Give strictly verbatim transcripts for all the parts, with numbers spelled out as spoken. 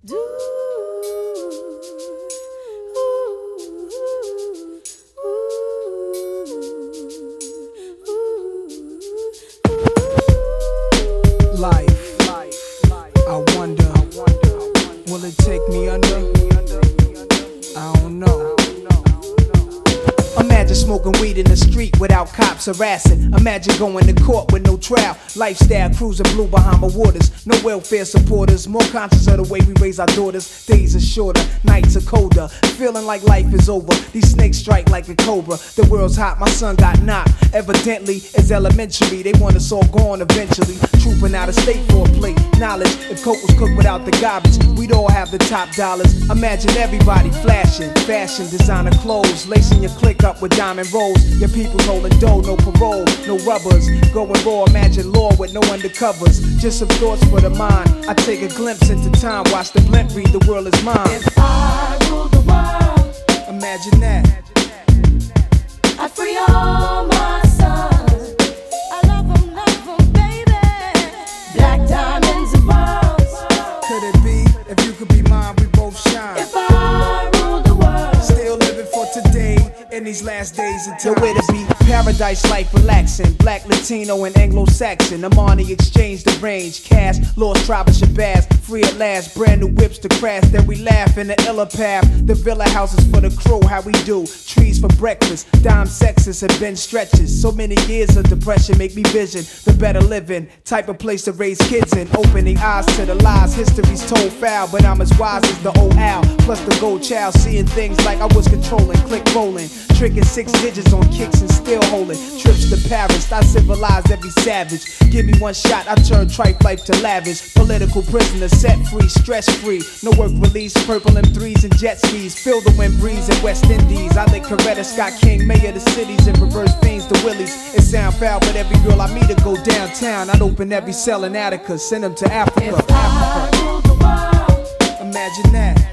Do, ooh, ooh, ooh. Life, I wonder, will it take me under? I don't know. Imagine smoking weed in the street without cops harassing. Imagine going to court with no trial. Lifestyle cruising blue Bahama waters. No welfare supporters. More conscious of the way we raise our daughters. Days are shorter, nights are colder. Feeling like life is over. These snakes strike like a cobra. The world's hot, my son got knocked. Evidently, it's elementary. They want us all gone eventually. Trooping out of state for a plate. Knowledge, if coke was cooked without the garbage, we'd all have the top dollars. Imagine everybody flashing. Fashion, designer clothes. Lacing your click up with diamond rolls. Your people's holding dough, no parole, no rubbers. Going raw, imagine law with no undercovers. Just some thoughts for the mind. I take a glimpse into time, watch the blimp read, the world is mine. If I ruled the world, imagine that. I'd free all my sons. I love them, love them, baby. Black diamonds and pearls. Could it be, if you could be mine, we both shine. If I ruled the world, still living for today. In these last days until where to be. Paradise life relaxing. Black, Latino, and Anglo-Saxon. Amani exchange the range. Cash, lost tribe of Shabazz. Free at last, brand new whips to crash. Then we laugh in the illa path. The villa houses for the crew, how we do. Trees for breakfast. Dime sexes have been stretches. So many years of depression make me vision the better living. Type of place to raise kids in. Opening eyes to the lies. History's told foul, but I'm as wise as the old owl. Plus the gold child, seeing things like I was controlling. Click rolling. Tricking six digits on kicks and still holding. Trips to Paris, I civilized every savage. Give me one shot, I turn tripe life to lavish. Political prisoner, set free, stress free. No work release, purple M threes and jet skis. Feel the wind breeze in West Indies. I lick Coretta Scott King, mayor of the cities, and reverse fiends to Willies. It sound foul, but every girl I meet to go downtown. I'd open every cell in Attica, send them to Africa. if I ruled the world, imagine that.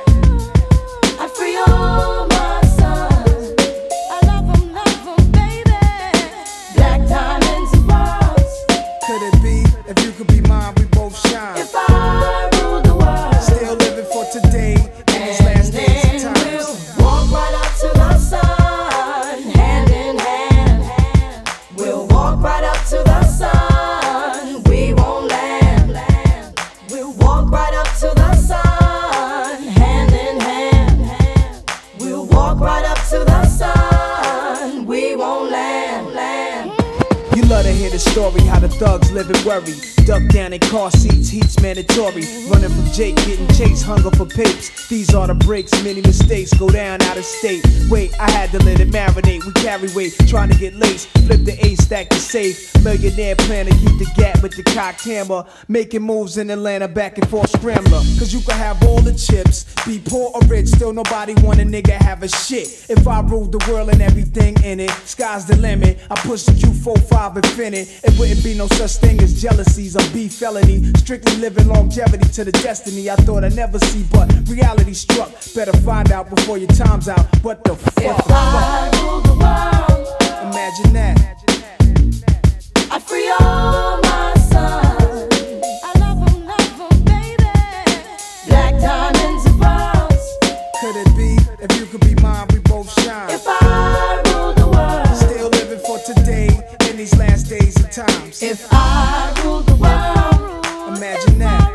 I'd free all my sons. I love them, love them, baby. Black diamonds and pearls. Could it be, if you could be mine, we both shine. If I ruled the world, Still living for today, in these last days and we'll times. walk right up to the sun, hand in hand. We'll walk right up to the sun, we won't land. We'll walk right up to the sun, hand in hand. We'll walk right up to the sun, we won't land. land. You love to hear the story, how the thugs live and worry. Duck down in car seats, heat's mandatory. Running from Jake, getting chased, hunger for papes. These are the breaks, many mistakes go down out of state. Wait, I had to let it marinate. We carry weight, trying to get laced. Flip the ace, stack the safe. Millionaire plan to keep the gap with the cocked hammer. Making moves in Atlanta, back and forth scrambler. Cause you can have all the chips, be poor or rich, still nobody want a nigga have a shit. If I ruled the world and everything in it, sky's the limit. I push the Q forty-five infinite. It wouldn't be no such thing as jealousies or beef felony. Strictly living longevity to the destiny I thought I'd never see, but reality struck. Better find out before your time's out. What the fuck? If I ruled the world, Imagine that. I'd free all my sons. I love them, love them, baby. Black diamonds and pearls. Could it be, if you could be mine, we both shine. If I ruled the world, Still living for today, in these last days and times. if I ruled the world, Imagine that.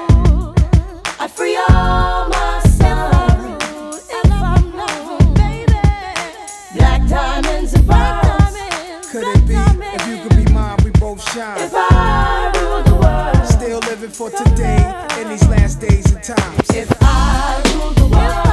I'd free all my sons. I love them, love them, baby. Black diamonds and pearls. Could it be, if you could be mine, we both shine. If I ruled the world, Still living for today, in these last days and times. if I ruled the world.